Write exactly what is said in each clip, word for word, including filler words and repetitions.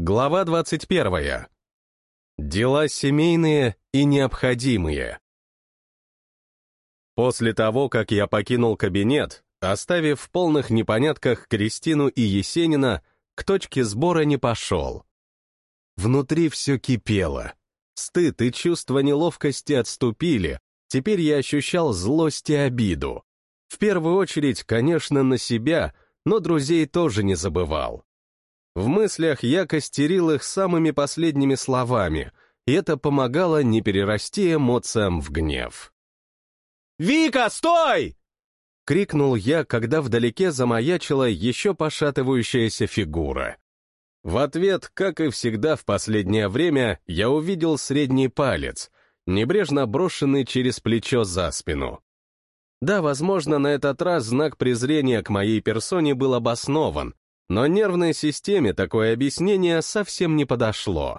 Глава двадцать первая. Дела семейные и необходимые. После того, как я покинул кабинет, оставив в полных непонятках Кристину и Есенина, к точке сбора не пошел. Внутри все кипело. Стыд и чувство неловкости отступили, теперь я ощущал злость и обиду. В первую очередь, конечно, на себя, но друзей тоже не забывал. В мыслях я костерил их самыми последними словами, и это помогало не перерасти эмоциям в гнев. «Вика, стой!» — крикнул я, когда вдалеке замаячила еще пошатывающаяся фигура. В ответ, как и всегда в последнее время, я увидел средний палец, небрежно брошенный через плечо за спину. Да, возможно, на этот раз знак презрения к моей персоне был обоснован, но нервной системе такое объяснение совсем не подошло.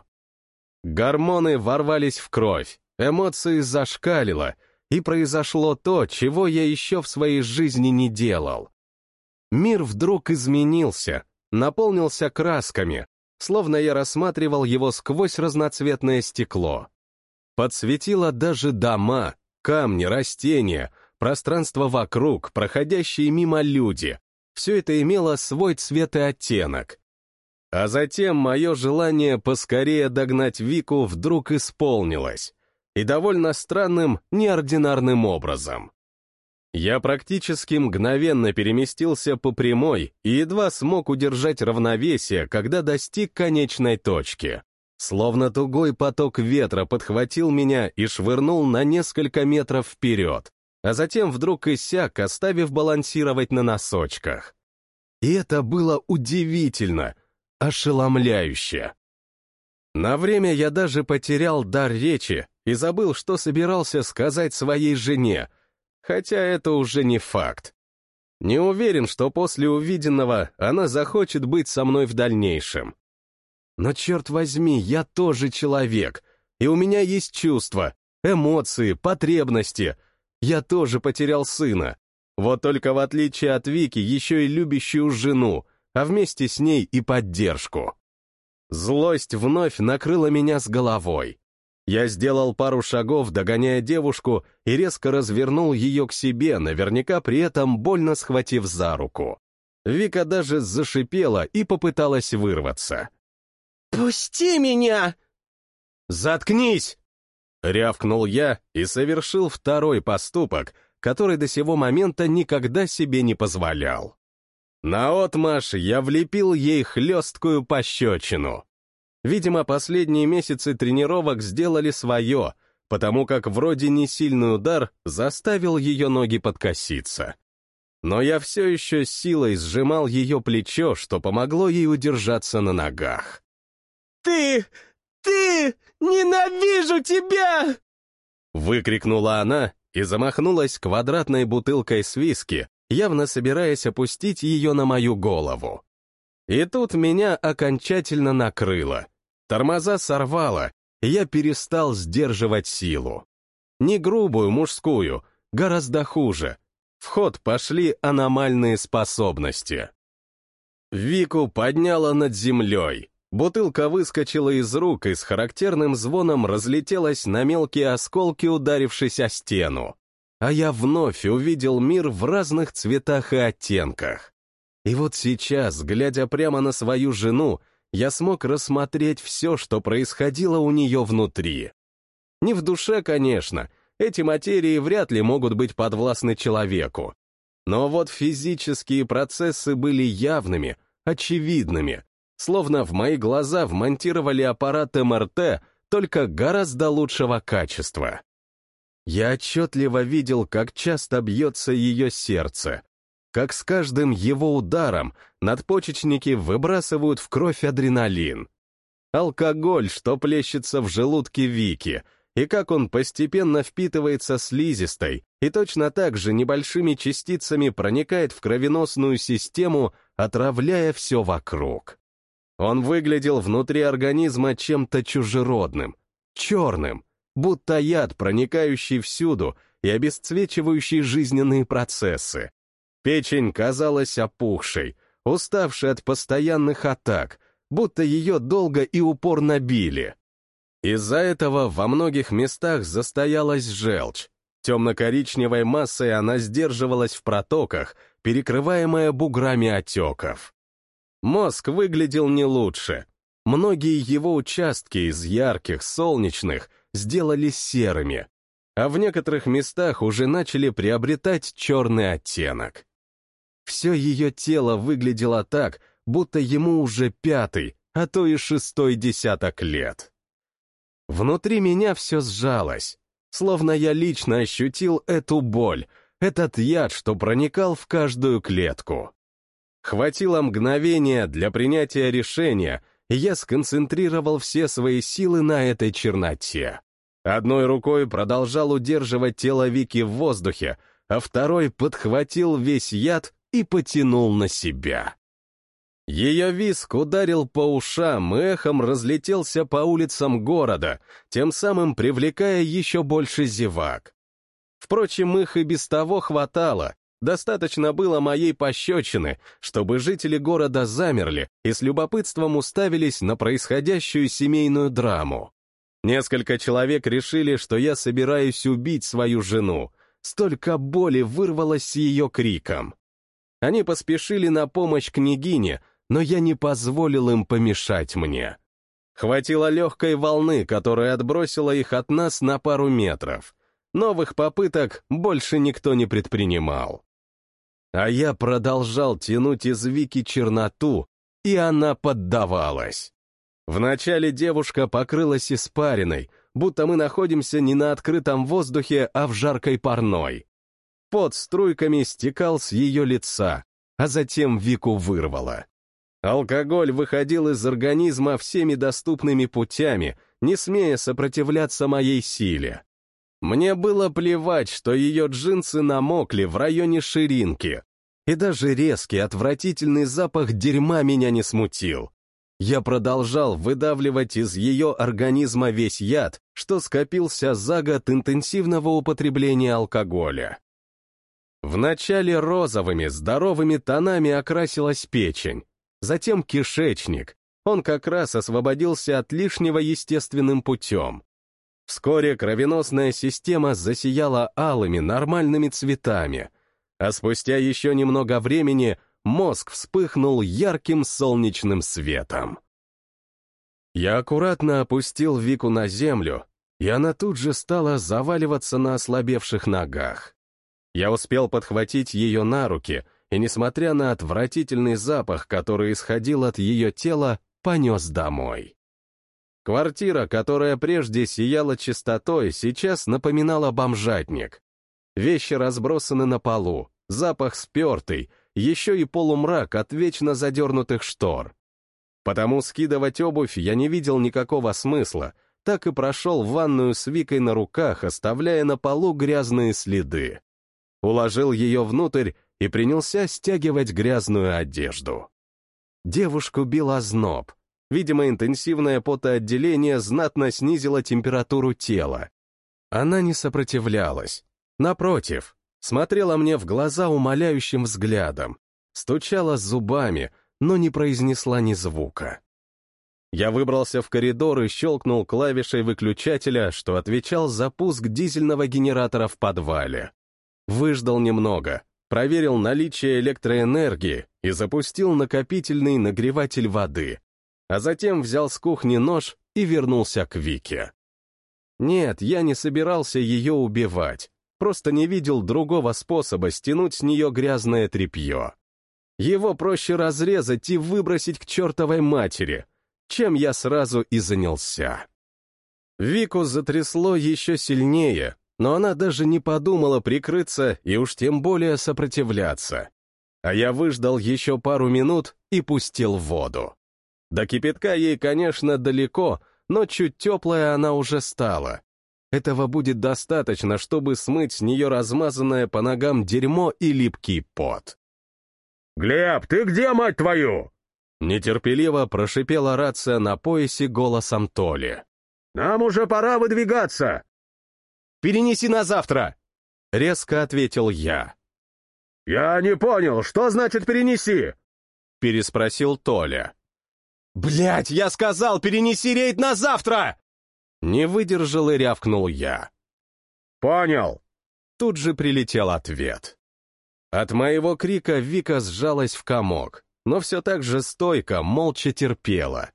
Гормоны ворвались в кровь, эмоции зашкалило, и произошло то, чего я еще в своей жизни не делал. Мир вдруг изменился, наполнился красками, словно я рассматривал его сквозь разноцветное стекло. Подсветило даже дома, камни, растения, пространство вокруг, проходящие мимо люди. Все это имело свой цвет и оттенок. А затем мое желание поскорее догнать Вику вдруг исполнилось, и довольно странным, неординарным образом. Я практически мгновенно переместился по прямой и едва смог удержать равновесие, когда достиг конечной точки. Словно тугой поток ветра подхватил меня и швырнул на несколько метров вперед, а затем вдруг иссяк, оставив балансировать на носочках. И это было удивительно, ошеломляюще. На время я даже потерял дар речи и забыл, что собирался сказать своей жене, хотя это уже не факт. Не уверен, что после увиденного она захочет быть со мной в дальнейшем. Но, черт возьми, я тоже человек, и у меня есть чувства, эмоции, потребности. Я тоже потерял сына. Вот только в отличие от Вики, еще и любящую жену, а вместе с ней и поддержку. Злость вновь накрыла меня с головой. Я сделал пару шагов, догоняя девушку, и резко развернул ее к себе, наверняка при этом больно схватив за руку. Вика даже зашипела и попыталась вырваться. «Пусти меня!» «Заткнись!» — рявкнул я и совершил второй поступок, который до сего момента никогда себе не позволял. Наотмашь я влепил ей хлесткую пощечину. Видимо, последние месяцы тренировок сделали свое, потому как вроде не сильный удар заставил ее ноги подкоситься. Но я все еще с силой сжимал ее плечо, что помогло ей удержаться на ногах. «Ты! Ты! Ненавижу тебя!» Выкрикнула она и замахнулась квадратной бутылкой с виски, явно собираясь опустить ее на мою голову. И тут меня окончательно накрыло. Тормоза сорвало, и я перестал сдерживать силу. Не грубую мужскую, гораздо хуже. В ход пошли аномальные способности. Вику подняла над землей. Бутылка выскочила из рук и с характерным звоном разлетелась на мелкие осколки, ударившись о стену. А я вновь увидел мир в разных цветах и оттенках. И вот сейчас, глядя прямо на свою жену, я смог рассмотреть все, что происходило у нее внутри. Не в душе, конечно, эти материи вряд ли могут быть подвластны человеку. Но вот физические процессы были явными, очевидными, словно в мои глаза вмонтировали аппарат эм эр тэ, только гораздо лучшего качества. Я отчетливо видел, как часто бьется ее сердце, как с каждым его ударом надпочечники выбрасывают в кровь адреналин. Алкоголь, что плещется в желудке Вики, и как он постепенно впитывается слизистой и точно так же небольшими частицами проникает в кровеносную систему, отравляя все вокруг. Он выглядел внутри организма чем-то чужеродным, черным, будто яд, проникающий всюду и обесцвечивающий жизненные процессы. Печень казалась опухшей, уставшей от постоянных атак, будто ее долго и упорно били. Из-за этого во многих местах застоялась желчь. Темно-коричневой массой она сдерживалась в протоках, перекрываемая буграми отеков. Мозг выглядел не лучше. Многие его участки из ярких, солнечных сделались серыми, а в некоторых местах уже начали приобретать черный оттенок. Все ее тело выглядело так, будто ему уже пятый, а то и шестой десяток лет. Внутри меня все сжалось, словно я лично ощутил эту боль, этот яд, что проникал в каждую клетку. Хватило мгновения для принятия решения, и я сконцентрировал все свои силы на этой черноте. Одной рукой продолжал удерживать тело Вики в воздухе, а второй подхватил весь яд и потянул на себя. Ее визг ударил по ушам и эхом разлетелся по улицам города, тем самым привлекая еще больше зевак. Впрочем, их и без того хватало. Достаточно было моей пощечины, чтобы жители города замерли и с любопытством уставились на происходящую семейную драму. Несколько человек решили, что я собираюсь убить свою жену. Столько боли вырвалось с ее криком. Они поспешили на помощь княгине, но я не позволил им помешать мне. Хватило легкой волны, которая отбросила их от нас на пару метров. Новых попыток больше никто не предпринимал. А я продолжал тянуть из Вики черноту, и она поддавалась. Вначале девушка покрылась испариной, будто мы находимся не на открытом воздухе, а в жаркой парной. Пот струйками стекал с ее лица, а затем Вику вырвало. Алкоголь выходил из организма всеми доступными путями, не смея сопротивляться моей силе. Мне было плевать, что ее джинсы намокли в районе ширинки, и даже резкий, отвратительный запах дерьма меня не смутил. Я продолжал выдавливать из ее организма весь яд, что скопился за год интенсивного употребления алкоголя. Вначале розовыми, здоровыми тонами окрасилась печень, затем кишечник, он как раз освободился от лишнего естественным путем. Вскоре кровеносная система засияла алыми нормальными цветами, а спустя еще немного времени мозг вспыхнул ярким солнечным светом. Я аккуратно опустил Вику на землю, и она тут же стала заваливаться на ослабевших ногах. Я успел подхватить ее на руки, и, несмотря на отвратительный запах, который исходил от ее тела, понес домой. Квартира, которая прежде сияла чистотой, сейчас напоминала бомжатник. Вещи разбросаны на полу, запах спертый, еще и полумрак от вечно задернутых штор. Потому скидывать обувь я не видел никакого смысла, так и прошел в ванную с Викой на руках, оставляя на полу грязные следы. Уложил ее внутрь и принялся стягивать грязную одежду. Девушку бил озноб. Видимо, интенсивное потоотделение знатно снизило температуру тела. Она не сопротивлялась. Напротив, смотрела мне в глаза умоляющим взглядом, стучала зубами, но не произнесла ни звука. Я выбрался в коридор и щелкнул клавишей выключателя, что отвечал за пуск дизельного генератора в подвале. Выждал немного, проверил наличие электроэнергии и запустил накопительный нагреватель воды, а затем взял с кухни нож и вернулся к Вике. Нет, я не собирался ее убивать, просто не видел другого способа стянуть с нее грязное тряпье. Его проще разрезать и выбросить к чертовой матери, чем я сразу и занялся. Вику затрясло еще сильнее, но она даже не подумала прикрыться и уж тем более сопротивляться. А я выждал еще пару минут и пустил в воду. До кипятка ей, конечно, далеко, но чуть теплая она уже стала. Этого будет достаточно, чтобы смыть с нее размазанное по ногам дерьмо и липкий пот. «Глеб, ты где, мать твою?» Нетерпеливо прошипела рация на поясе голосом Толи. «Нам уже пора выдвигаться!» «Перенеси на завтра!» — резко ответил я. «Я не понял, что значит перенеси?» — переспросил Толя. «Блядь, я сказал, перенеси рейд на завтра!» Не выдержал и рявкнул я. «Понял!» Тут же прилетел ответ. От моего крика Вика сжалась в комок, но все так же стойко, молча терпела.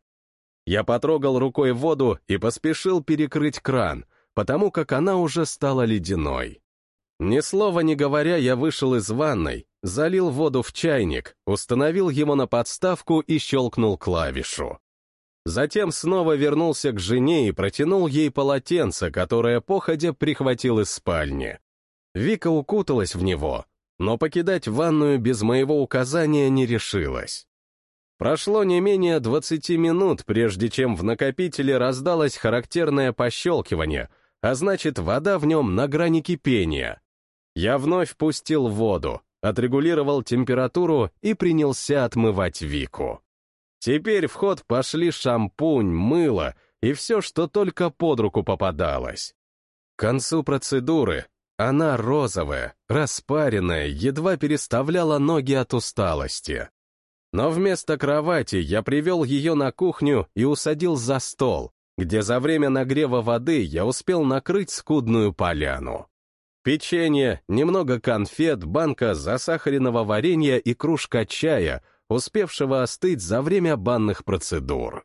Я потрогал рукой воду и поспешил перекрыть кран, потому как она уже стала ледяной. Ни слова не говоря, я вышел из ванной, залил воду в чайник, установил его на подставку и щелкнул клавишу. Затем снова вернулся к жене и протянул ей полотенце, которое походя прихватил из спальни. Вика укуталась в него, но покидать ванную без моего указания не решилась. Прошло не менее двадцати минут, прежде чем в накопителе раздалось характерное пощелкивание, а значит, вода в нем на грани кипения. Я вновь пустил воду, отрегулировал температуру и принялся отмывать Вику. Теперь в ход пошли шампунь, мыло и все, что только под руку попадалось. К концу процедуры она розовая, распаренная, едва переставляла ноги от усталости. Но вместо кровати я привел ее на кухню и усадил за стол, где за время нагрева воды я успел накрыть скудную поляну. Печенье, немного конфет, банка засахаренного варенья и кружка чая, успевшего остыть за время банных процедур.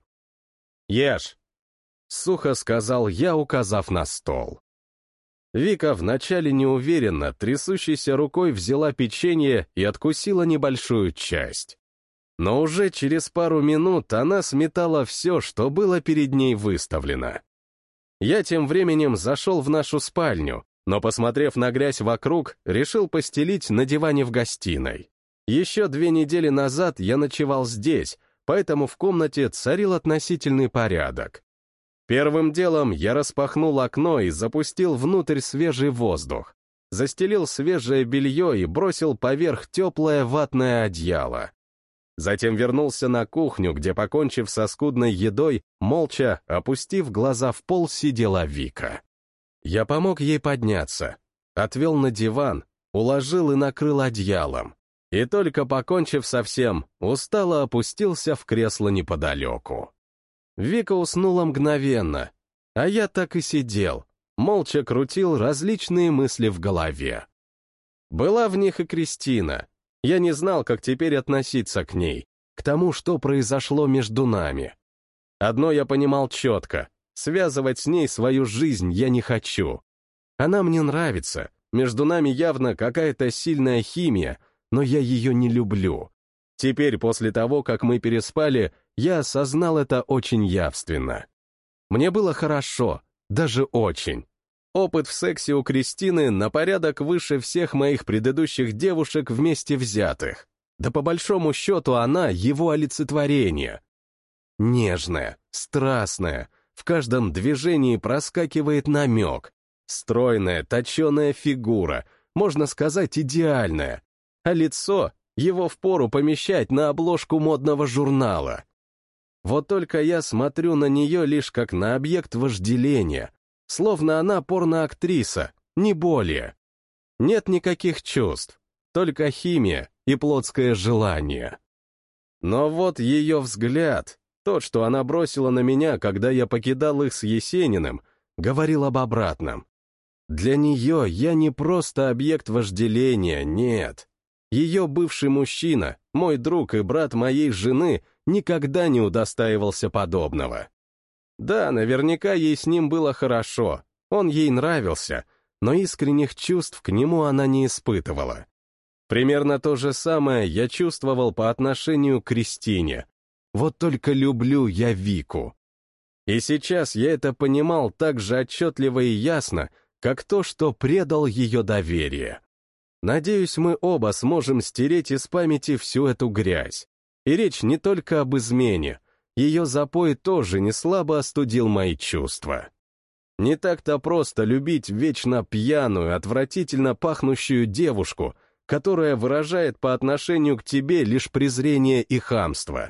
«Ешь!» — сухо сказал я, указав на стол. Вика вначале неуверенно, трясущейся рукой взяла печенье и откусила небольшую часть. Но уже через пару минут она сметала все, что было перед ней выставлено. Я тем временем зашел в нашу спальню, но, посмотрев на грязь вокруг, решил постелить на диване в гостиной. Еще две недели назад я ночевал здесь, поэтому в комнате царил относительный порядок. Первым делом я распахнул окно и запустил внутрь свежий воздух, застелил свежее белье и бросил поверх теплое ватное одеяло. Затем вернулся на кухню, где, покончив со скудной едой, молча, опустив глаза в пол, сидела Вика. Я помог ей подняться, отвел на диван, уложил и накрыл одеялом. И только покончив со всем, устало опустился в кресло неподалеку. Вика уснула мгновенно, а я так и сидел, молча крутил различные мысли в голове. Была в них и Кристина. Я не знал, как теперь относиться к ней, к тому, что произошло между нами. Одно я понимал четко — связывать с ней свою жизнь я не хочу. Она мне нравится, между нами явно какая-то сильная химия, но я ее не люблю. Теперь, после того, как мы переспали, я осознал это очень явственно. Мне было хорошо, даже очень. Опыт в сексе у Кристины на порядок выше всех моих предыдущих девушек вместе взятых. Да по большому счету она его олицетворение. Нежная, страстная, в каждом движении проскакивает намек. Стройная, точеная фигура, можно сказать, идеальная. А лицо, его впору помещать на обложку модного журнала. Вот только я смотрю на нее лишь как на объект вожделения, словно она порноактриса, не более. Нет никаких чувств, только химия и плотское желание. Но вот ее взгляд, тот, что она бросила на меня, когда я покидал их с Есениным, говорил об обратном. Для нее я не просто объект вожделения, нет. Ее бывший мужчина, мой друг и брат моей жены, никогда не удостаивался подобного. Да, наверняка ей с ним было хорошо, он ей нравился, но искренних чувств к нему она не испытывала. Примерно то же самое я чувствовал по отношению к Кристине. Вот только люблю я Вику. И сейчас я это понимал так же отчетливо и ясно, как то, что предал ее доверие. Надеюсь, мы оба сможем стереть из памяти всю эту грязь. И речь не только об измене. Ее запой тоже не слабо остудил мои чувства. Не так-то просто любить вечно пьяную, отвратительно пахнущую девушку, которая выражает по отношению к тебе лишь презрение и хамство.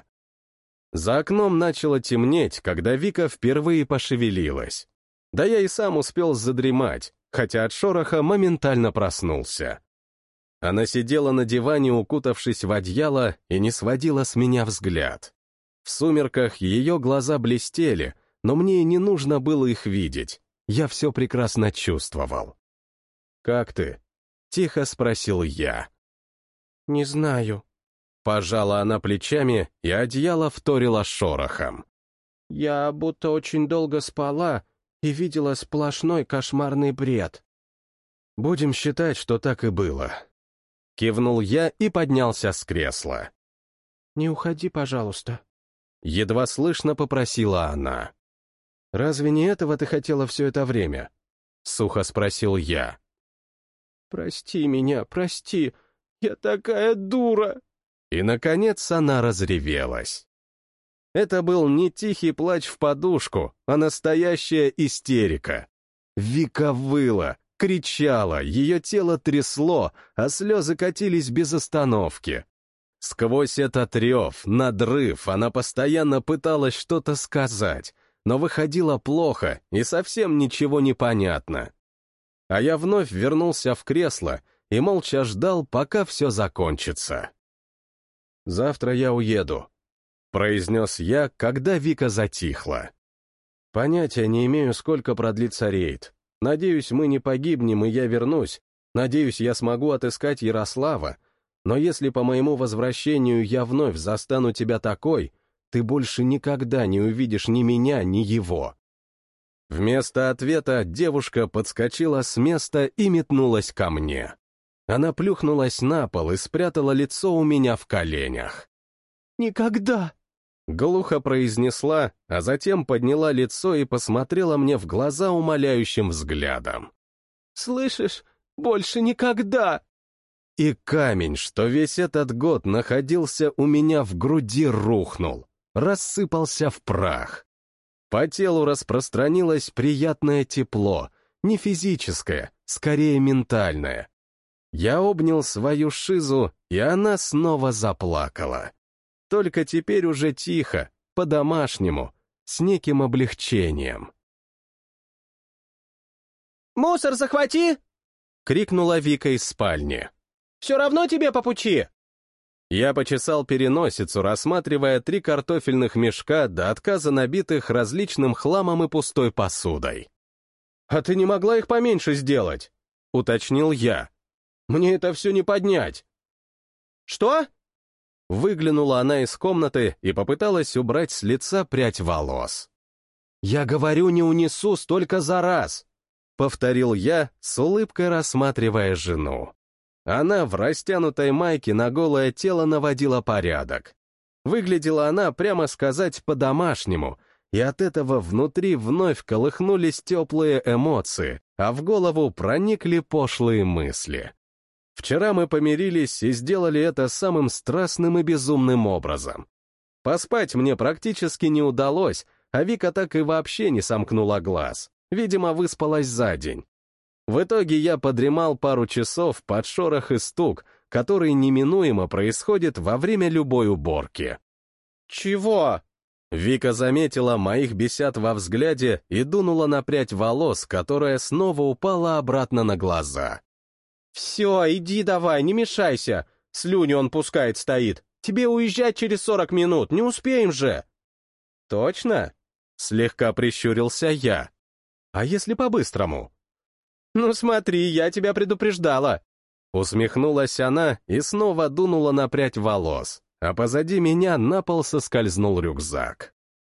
За окном начало темнеть, когда Вика впервые пошевелилась. Да я и сам успел задремать, хотя от шороха моментально проснулся. Она сидела на диване, укутавшись в одеяло, и не сводила с меня взгляд. В сумерках ее глаза блестели, но мне и не нужно было их видеть. Я все прекрасно чувствовал. «Как ты?» — тихо спросил я. «Не знаю». Пожала она плечами, и одеяло вторило шорохом. «Я будто очень долго спала и видела сплошной кошмарный бред». «Будем считать, что так и было». Кивнул я и поднялся с кресла. «Не уходи, пожалуйста». Едва слышно попросила она. «Разве не этого ты хотела все это время?» — сухо спросил я. «Прости меня, прости, я такая дура!» И, наконец, она разревелась. Это был не тихий плач в подушку, а настоящая истерика. Вика выла, кричала, ее тело трясло, а слезы катились без остановки. Сквозь этот рев, надрыв, она постоянно пыталась что-то сказать, но выходило плохо и совсем ничего не понятно. А я вновь вернулся в кресло и молча ждал, пока все закончится. «Завтра я уеду», — произнес я, когда Вика затихла. «Понятия не имею, сколько продлится рейд. Надеюсь, мы не погибнем, и я вернусь. Надеюсь, я смогу отыскать Ярослава. Но если по моему возвращению я вновь застану тебя такой, ты больше никогда не увидишь ни меня, ни его». Вместо ответа девушка подскочила с места и метнулась ко мне. Она плюхнулась на пол и спрятала лицо у меня в коленях. «Никогда!» — глухо произнесла, а затем подняла лицо и посмотрела мне в глаза умоляющим взглядом. «Слышишь? Больше никогда!» И камень, что весь этот год находился у меня в груди, рухнул, рассыпался в прах. По телу распространилось приятное тепло, не физическое, скорее ментальное. Я обнял свою Шизу, и она снова заплакала. Только теперь уже тихо, по-домашнему, с неким облегчением. «Мусор захвати!» — крикнула Вика из спальни. «Все равно тебе по пути!» Я почесал переносицу, рассматривая три картофельных мешка до отказа набитых различным хламом и пустой посудой. «А ты не могла их поменьше сделать?» — уточнил я. «Мне это все не поднять». «Что?» Выглянула она из комнаты и попыталась убрать с лица прядь волос. «Я говорю, не унесу столько за раз», — повторил я, с улыбкой рассматривая жену. Она в растянутой майке на голое тело наводила порядок. Выглядела она, прямо сказать, по-домашнему, и от этого внутри вновь колыхнулись теплые эмоции, а в голову проникли пошлые мысли. Вчера мы помирились и сделали это самым страстным и безумным образом. Поспать мне практически не удалось, а Вика так и вообще не сомкнула глаз. Видимо, выспалась за день. В итоге я подремал пару часов под шорох и стук, который неминуемо происходит во время любой уборки. «Чего?» Вика заметила моих бесят во взгляде и дунула на прядь волос, которая снова упала обратно на глаза. «Все, иди давай, не мешайся. Слюни он пускает стоит. Тебе уезжать через сорок минут, не успеем же». «Точно?» — слегка прищурился я. «А если по-быстрому?» «Ну смотри, я тебя предупреждала». Усмехнулась она и снова дунула на прядь волос, а позади меня на пол соскользнул рюкзак.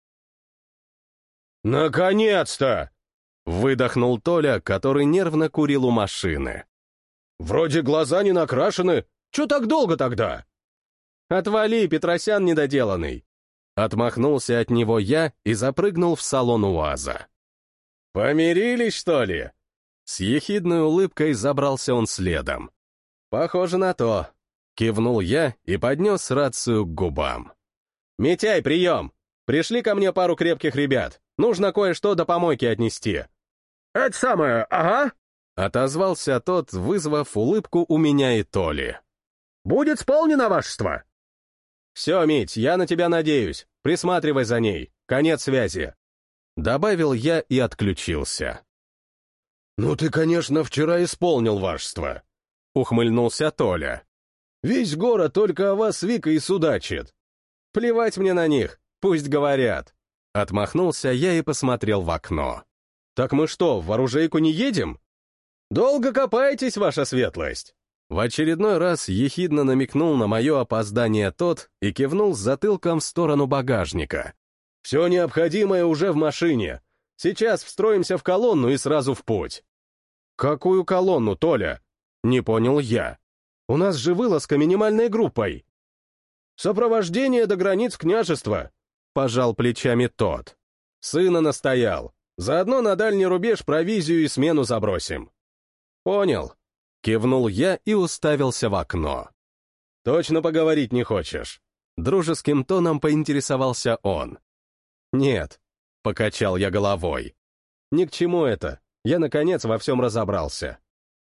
«Наконец-то!» — выдохнул Толя, который нервно курил у машины. «Вроде глаза не накрашены. Чё так долго тогда?» «Отвали, Петросян недоделанный!» Отмахнулся от него я и запрыгнул в салон УАЗа. «Помирились, что ли?» С ехидной улыбкой забрался он следом. «Похоже на то», — кивнул я и поднес рацию к губам. «Митяй, прием! Пришли ко мне пару крепких ребят. Нужно кое-что до помойки отнести». «Это самое, ага», — отозвался тот, вызвав улыбку у меня и Толи. «Будет исполнено, вашество». «Все, Мить, я на тебя надеюсь. Присматривай за ней. Конец связи». Добавил я и отключился. «Ну ты, конечно, вчера исполнил вашество», — ухмыльнулся Толя. «Весь город только о вас Вика и судачит. Плевать мне на них. Пусть говорят. Отмахнулся я и посмотрел в окно. Так мы что, в оружейку не едем? Долго копаетесь, ваша светлость? В очередной раз ехидно намекнул на мое опоздание тот и кивнул с затылком в сторону багажника. Все необходимое уже в машине. Сейчас встроимся в колонну и сразу в путь. Какую колонну, Толя? Не понял я. У нас же вылазка минимальной группой. Сопровождение до границ княжества, пожал плечами тот. Сына настоял. Заодно на дальний рубеж провизию и смену забросим. Понял. Кивнул я и уставился в окно. Точно поговорить не хочешь? Дружеским тоном поинтересовался он. Нет, покачал я головой. Ни к чему это. Я, наконец, во всем разобрался.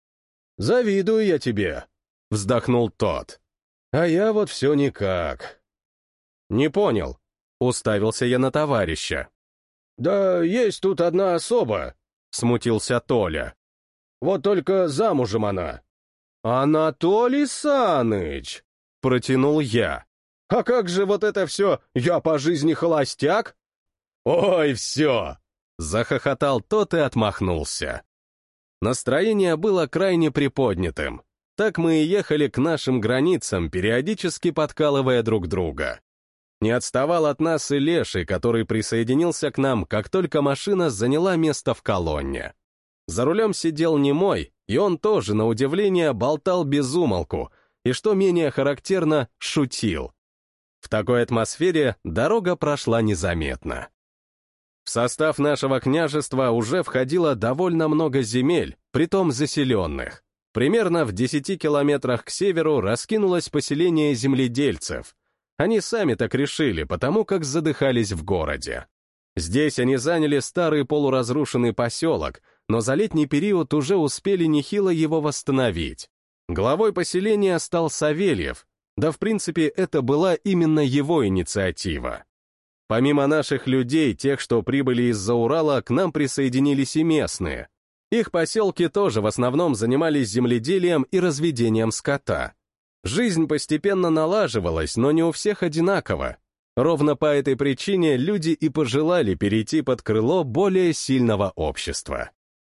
Завидую я тебе, вздохнул тот. А я вот все никак. Не понял. Уставился я на товарища. «Да есть тут одна особа», — смутился Толя. «Вот только замужем она». «Анатолий Саныч», — протянул я. «А как же вот это все, я по жизни холостяк?» «Ой, все», — захохотал тот и отмахнулся. Настроение было крайне приподнятым. Так мы и ехали к нашим границам, периодически подкалывая друг друга. Не отставал от нас и Леший, который присоединился к нам, как только машина заняла место в колонне. За рулем сидел Немой, и он тоже, на удивление, болтал без умолку, и, что менее характерно, шутил. В такой атмосфере дорога прошла незаметно. В состав нашего княжества уже входило довольно много земель, притом заселенных. Примерно в десяти километрах к северу раскинулось поселение земледельцев. Они сами так решили, потому как задыхались в городе. Здесь они заняли старый полуразрушенный поселок, но за летний период уже успели нехило его восстановить. Главой поселения стал Савельев, да в принципе это была именно его инициатива. Помимо наших людей, тех, что прибыли из-за Урала, к нам присоединились и местные. Их поселки тоже в основном занимались земледелием и разведением скота. Жизнь постепенно налаживалась, но не у всех одинаково. Ровно по этой причине люди и пожелали перейти под крыло более сильного общества.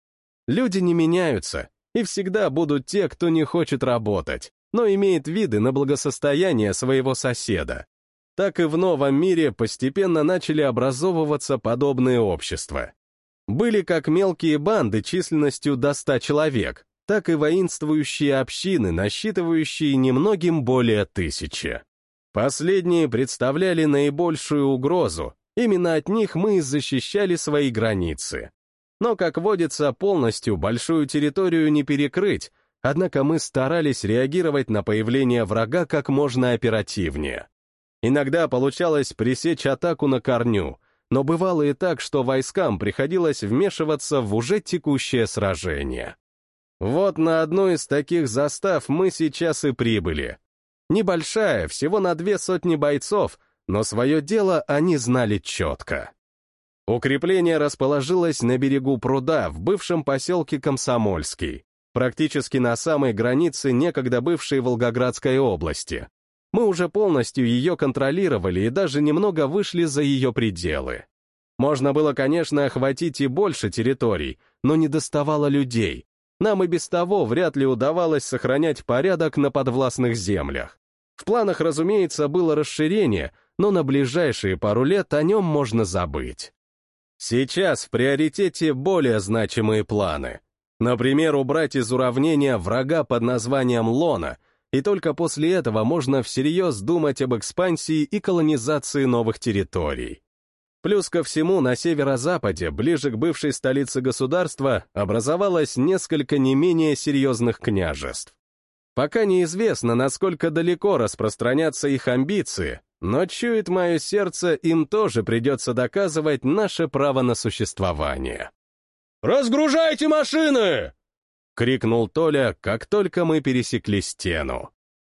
Люди не меняются, и всегда будут те, кто не хочет работать, но имеет виды на благосостояние своего соседа. Так и в новом мире постепенно начали образовываться подобные общества. Были как мелкие банды численностью до ста человек, так и воинствующие общины, насчитывающие немногим более тысячи. Последние представляли наибольшую угрозу, именно от них мы и защищали свои границы. Но, как водится, полностью большую территорию не перекрыть, однако мы старались реагировать на появление врага как можно оперативнее. Иногда получалось пресечь атаку на корню, но бывало и так, что войскам приходилось вмешиваться в уже текущее сражение. Вот на одну из таких застав мы сейчас и прибыли. Небольшая, всего на две сотни бойцов, но свое дело они знали четко. Укрепление расположилось на берегу пруда в бывшем поселке Комсомольский, практически на самой границе некогда бывшей Волгоградской области. Мы уже полностью ее контролировали и даже немного вышли за ее пределы. Можно было, конечно, охватить и больше территорий, но не доставало людей. Нам и без того вряд ли удавалось сохранять порядок на подвластных землях. В планах, разумеется, было расширение, но на ближайшие пару лет о нем можно забыть. Сейчас в приоритете более значимые планы. Например, убрать из уравнения врага под названием Лона, и только после этого можно всерьез думать об экспансии и колонизации новых территорий. Плюс ко всему, на северо-западе, ближе к бывшей столице государства, образовалось несколько не менее серьезных княжеств. Пока неизвестно, насколько далеко распространятся их амбиции, но чует мое сердце, им тоже придется доказывать наше право на существование. «Разгружайте машины!» — крикнул Толя, как только мы пересекли стену.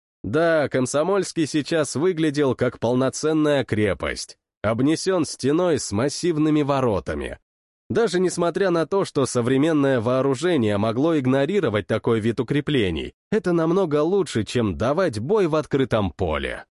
Да, Комсомольский сейчас выглядел как полноценная крепость, обнесен стеной с массивными воротами. Даже несмотря на то, что современное вооружение могло игнорировать такой вид укреплений, это намного лучше, чем давать бой в открытом поле.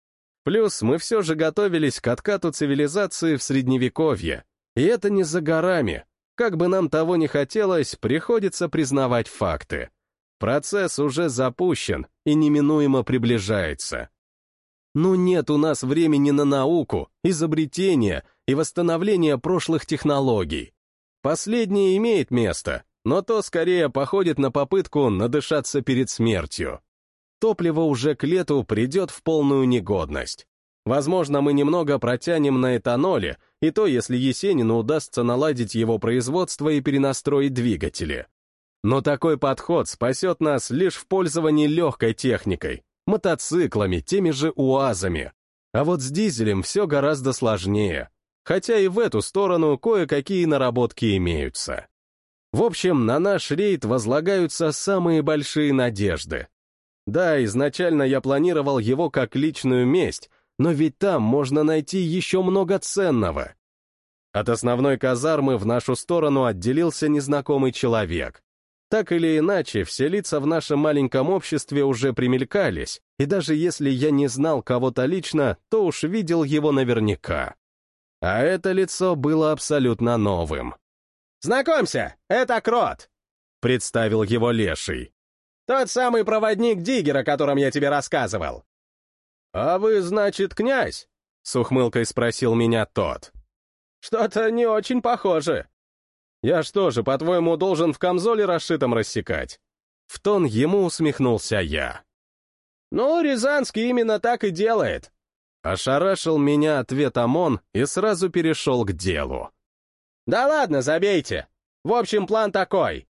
Плюс мы все же готовились к откату цивилизации в Средневековье. И это не за горами. Как бы нам того ни хотелось, приходится признавать факты. Процесс уже запущен и неминуемо приближается. Ну нет у нас времени на науку, изобретение и восстановление прошлых технологий. Последнее имеет место, но то скорее походит на попытку надышаться перед смертью. Топливо уже к лету придет в полную негодность. Возможно, мы немного протянем на этаноле, и то, если Есенину удастся наладить его производство и перенастроить двигатели. Но такой подход спасет нас лишь в пользовании легкой техникой, мотоциклами, теми же УАЗами. А вот с дизелем все гораздо сложнее, хотя и в эту сторону кое-какие наработки имеются. В общем, на наш рейд возлагаются самые большие надежды. Да, изначально я планировал его как личную месть, но ведь там можно найти еще много ценного. От основной казармы в нашу сторону отделился незнакомый человек. Так или иначе, все лица в нашем маленьком обществе уже примелькались, и даже если я не знал кого-то лично, то уж видел его наверняка. А это лицо было абсолютно новым. «Знакомься, это Крот!» — представил его Леший. «Тот самый проводник Диггера, о котором я тебе рассказывал». «А вы, значит, князь?» — с ухмылкой спросил меня тот. «Что-то не очень похоже». «Я что же, по-твоему, должен в камзоле расшитом рассекать?» В тон ему усмехнулся я. «Ну, Рязанский именно так и делает». Ошарашил меня ответом он и сразу перешел к делу. «Да ладно, забейте. В общем, план такой.